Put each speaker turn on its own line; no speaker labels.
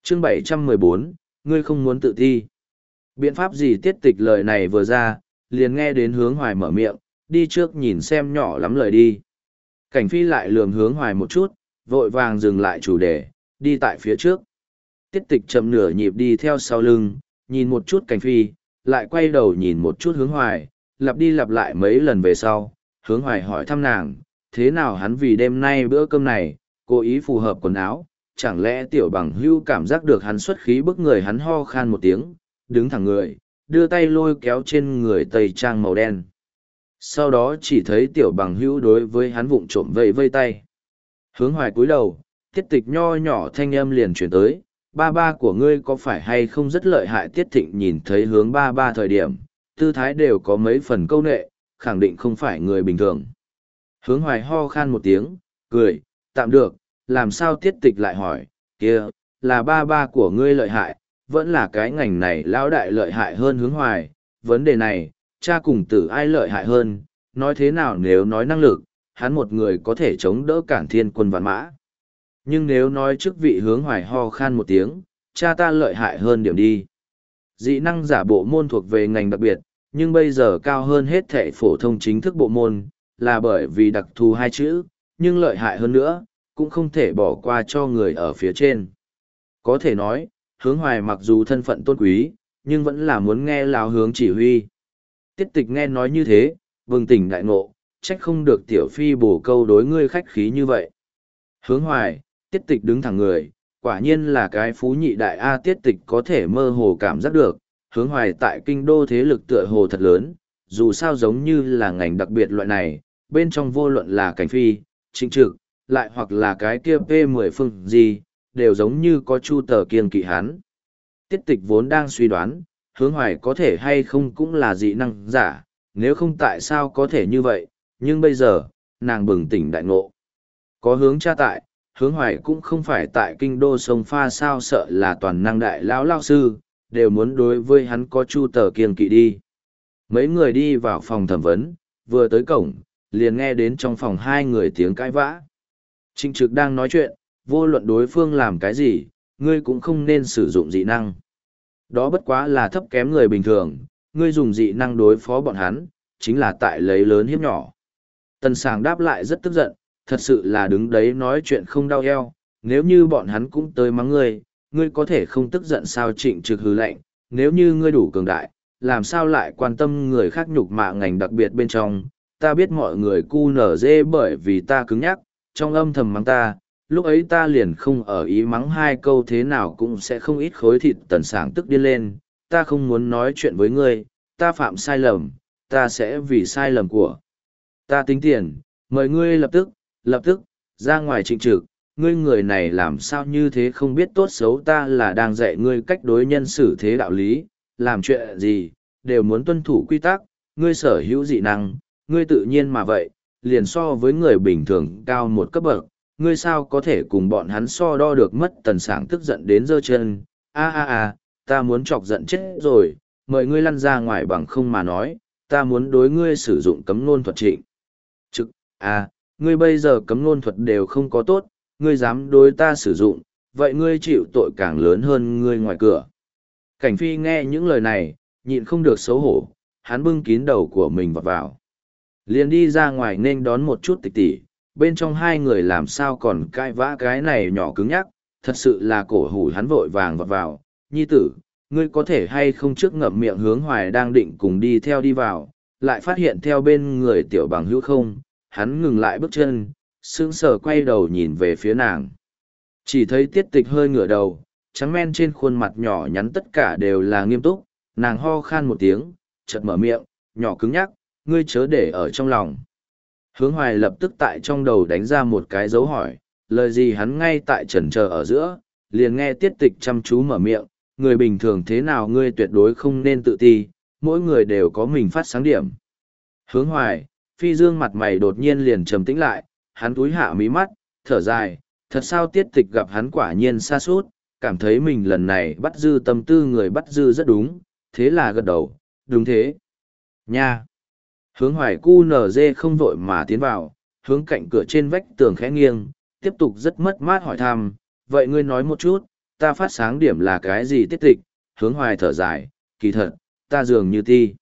Chương 714, ngươi không muốn tự thi. Biện pháp gì tiết tịch lời này vừa ra, liền nghe đến Hướng Hoài mở miệng, đi trước nhìn xem nhỏ lắm lời đi. Cảnh Phi lại lườm Hướng Hoài một chút, vội vàng dừng lại chủ đề, đi tại phía trước. Tiết tịch chậm nửa nhịp đi theo sau lưng, nhìn một chút Cảnh Phi, lại quay đầu nhìn một chút Hướng Hoài, lặp đi lặp lại mấy lần về sau. Hướng Hoài hỏi thăm nàng, thế nào hắn vì đêm nay bữa cơm này, cố ý phù hợp quần áo, chẳng lẽ tiểu bằng hưu cảm giác được hắn xuất khí bức người, hắn ho khan một tiếng, đứng thẳng người, đưa tay lôi kéo trên người tây trang màu đen. Sau đó chỉ thấy tiểu bằng hữu đối với hắn vụng trộm vây vây tay. Hướng Hoài cúi đầu, tiết tịch nho nhỏ thanh âm liền chuyển tới, ba ba của ngươi có phải hay không rất lợi hại. Tiết Thịnh nhìn thấy Hướng ba ba thời điểm, tư thái đều có mấy phần câu nệ, khẳng định không phải người bình thường. Hướng Hoài ho khan một tiếng, cười, tạm được, làm sao tiết tịch lại hỏi, kia, là ba ba của ngươi lợi hại, vẫn là cái ngành này lão đại lợi hại hơn Hướng Hoài, vấn đề này, cha cùng tử ai lợi hại hơn, nói thế nào nếu nói năng lực, hắn một người có thể chống đỡ cản thiên quân vạn mã. Nhưng nếu nói chức vị Hướng Hoài ho khan một tiếng, cha ta lợi hại hơn điểm đi. Dị năng giả bộ môn thuộc về ngành đặc biệt, nhưng bây giờ cao hơn hết thệ phổ thông chính thức bộ môn, là bởi vì đặc thù hai chữ, nhưng lợi hại hơn nữa, cũng không thể bỏ qua cho người ở phía trên. Có thể nói, Hướng Hoài mặc dù thân phận tôn quý, nhưng vẫn là muốn nghe Lão Hướng chỉ huy. Tiết tịch nghe nói như thế, bừng tỉnh đại ngộ, trách không được tiểu phi bổ câu đối ngươi khách khí như vậy. Hướng Hoài, tiết tịch đứng thẳng người, quả nhiên là cái phú nhị đại A. Tiết tịch có thể mơ hồ cảm giác được, Hướng Hoài tại kinh đô thế lực tựa hồ thật lớn, dù sao giống như là ngành đặc biệt loại này, bên trong vô luận là Cảnh Phi, Trịnh Trực, lại hoặc là cái kia P10 phương gì, đều giống như có chu tờ kiên kỵ hắn. Tiết tịch vốn đang suy đoán, Hướng Hoài có thể hay không cũng là dị năng giả, nếu không tại sao có thể như vậy, nhưng bây giờ, nàng bừng tỉnh đại ngộ. Có Hướng cha tại, Hướng Hoài cũng không phải tại kinh đô sông pha sao sợ là toàn năng đại lão lao sư, đều muốn đối với hắn có chu tờ kiên kỵ đi. Mấy người đi vào phòng thẩm vấn, vừa tới cổng, liền nghe đến trong phòng hai người tiếng cãi vã. Trịnh Trực đang nói chuyện, vô luận đối phương làm cái gì, ngươi cũng không nên sử dụng dị năng. Đó bất quá là thấp kém người bình thường, ngươi dùng dị năng đối phó bọn hắn, chính là tại lấy lớn hiếp nhỏ. Tần Sảng đáp lại rất tức giận, thật sự là đứng đấy nói chuyện không đau eo, nếu như bọn hắn cũng tới mắng ngươi có thể không tức giận sao? Trịnh Trực hừ lạnh, nếu như ngươi đủ cường đại, làm sao lại quan tâm người khác nhục mạ ngành đặc biệt bên trong, ta biết mọi người cu nở dê bởi vì ta cứng nhắc, trong âm thầm mắng ta, lúc ấy ta liền không ở ý mắng hai câu thế nào cũng sẽ không ít khối thịt. Tần Sảng tức điên lên, ta không muốn nói chuyện với ngươi, ta phạm sai lầm, ta sẽ vì sai lầm của ta tính tiền, mời ngươi lập tức, ra ngoài. Trịnh Trực, ngươi người này làm sao như thế không biết tốt xấu, ta là đang dạy ngươi cách đối nhân xử thế đạo lý, làm chuyện gì, đều muốn tuân thủ quy tắc, ngươi sở hữu dị năng, ngươi tự nhiên mà vậy, liền so với người bình thường cao một cấp bậc, ngươi sao có thể cùng bọn hắn so đo được mất. Tần Sảng tức giận đến giơ chân, ta muốn chọc giận chết rồi, mời ngươi lăn ra ngoài bằng không mà nói, ta muốn đối ngươi sử dụng cấm ngôn thuật. Trịnh Trực, ngươi bây giờ cấm ngôn thuật đều không có tốt, ngươi dám đối ta sử dụng, vậy ngươi chịu tội càng lớn hơn ngươi ngoài cửa. Cảnh Phi nghe những lời này, nhịn không được xấu hổ, hắn bưng kín đầu của mình vào. Liền đi ra ngoài nên đón một chút Tịch tỷ, bên trong hai người làm sao còn cãi vã cái này nhỏ cứng nhắc, thật sự là cổ hủ. Hắn vội vàng vào, nhi tử, ngươi có thể hay không trước ngậm miệng. Hướng Hoài đang định cùng đi theo đi vào, lại phát hiện theo bên người tiểu bằng hữu không, hắn ngừng lại bước chân, sững sờ quay đầu nhìn về phía nàng. Chỉ thấy Tiết Tịch hơi ngửa đầu, trắng men trên khuôn mặt nhỏ nhắn tất cả đều là nghiêm túc, nàng ho khan một tiếng, chợt mở miệng, nhỏ cứng nhắc, ngươi chớ để ở trong lòng. Hướng Hoài lập tức tại trong đầu đánh ra một cái dấu hỏi, lời gì hắn ngay tại chần chờ ở giữa, liền nghe Tiết Tịch chăm chú mở miệng, người bình thường thế nào ngươi tuyệt đối không nên tự ti, mỗi người đều có mình phát sáng điểm. Hướng Hoài, Phi Dương mặt mày đột nhiên liền trầm tĩnh lại, hắn túi hạ mí mắt, thở dài, thật sao? Tiết Tịch gặp hắn quả nhiên sa sút, cảm thấy mình lần này bắt dư tâm tư người bắt dư rất đúng, thế là gật đầu, đúng thế. Nha! Hướng Hoài cu nở dê không vội mà tiến vào, hướng cạnh cửa trên vách tường khẽ nghiêng, tiếp tục rất mất mát hỏi thăm, vậy ngươi nói một chút, ta phát sáng điểm là cái gì tiết tịch, hướng hoài thở dài, kỳ thật, ta dường như ti.